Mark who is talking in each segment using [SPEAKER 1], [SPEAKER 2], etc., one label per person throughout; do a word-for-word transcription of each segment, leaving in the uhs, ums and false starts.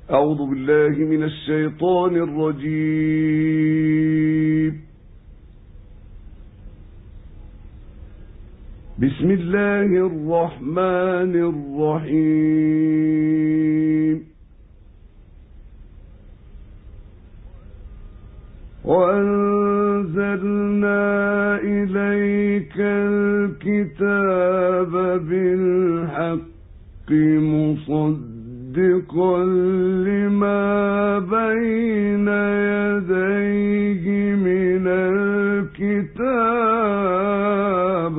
[SPEAKER 1] أعوذ بالله من الشيطان الرجيم. بسم الله الرحمن الرحيم. وأنزلنا إليك الكتاب بالحق مصدقا لما بين يديه من الكتاب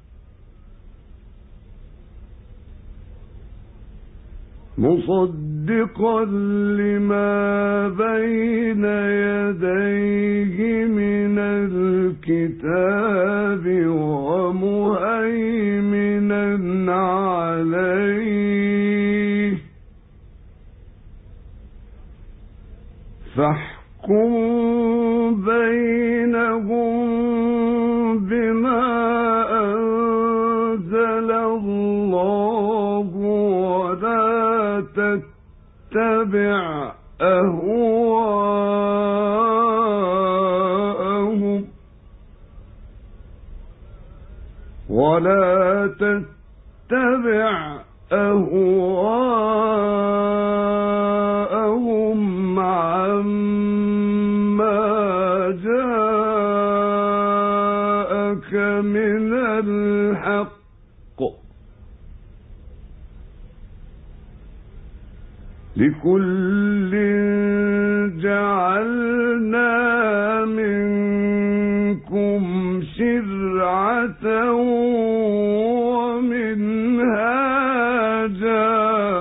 [SPEAKER 1] مصدقا لما بين يديه من الكتاب ومهيمنا عليه فاحكم بينهم بما أنزل الله ولا تتبع أهواءهم ولا تتبع أهواءهم عما جاءك من الحق لكل جعلنا منكم شرعة ومنهاجا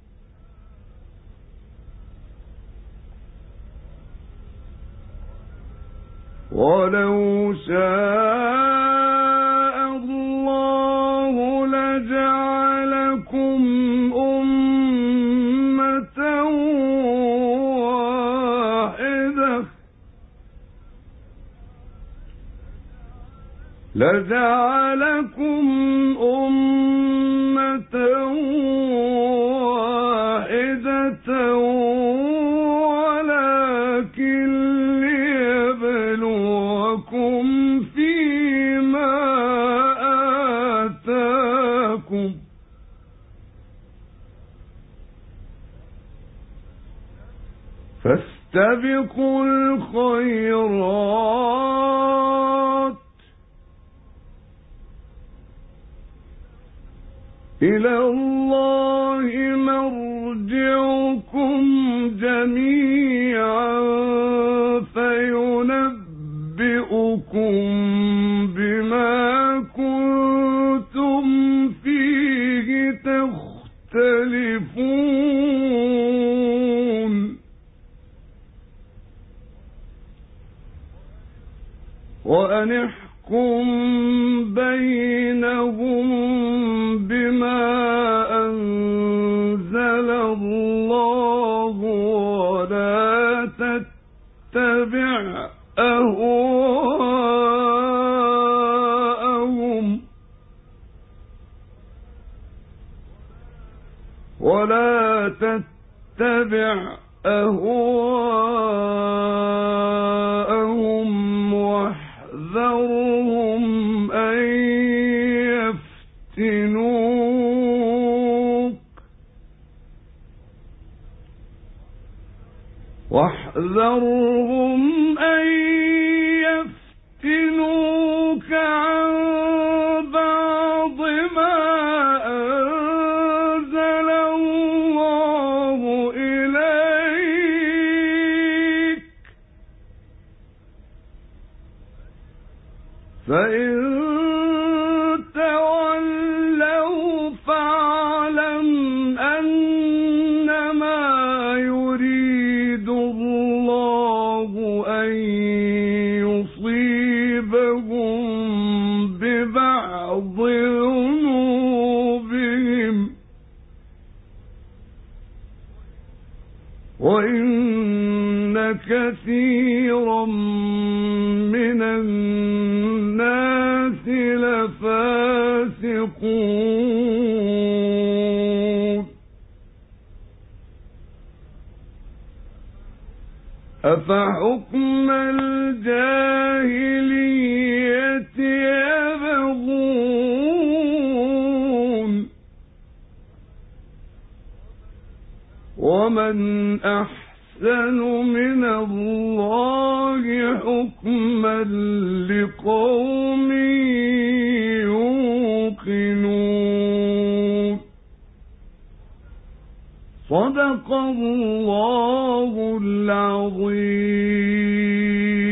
[SPEAKER 1] ولو شاء الله لجعلكم أمة واحدة لجعلكم أمة واحدة ولكن ليبلوكم فيما آتاكم فاستبقوا الخيرات إلى الله مرجعكم جميعا فينبئكم بما كنتم فيه تختلفون وأن احكم بينهم بما أنزل الله ولا تتبع أهواءهم ولا تتبع أهواءهم واحذرهم أن يفتنوك واحذرهم أن يفتنوك عن بعض ما أنزل الله إليك فإن تولوا فاعلم أنما يريد الله أن يصيبهم ببعض ذنوبهم وإن كثيرا من الناس لفاسقون أفحكم الجاهلية يبغون ومن أحسن من الله حكما لقوم يوقنون. صدق الله العظيم.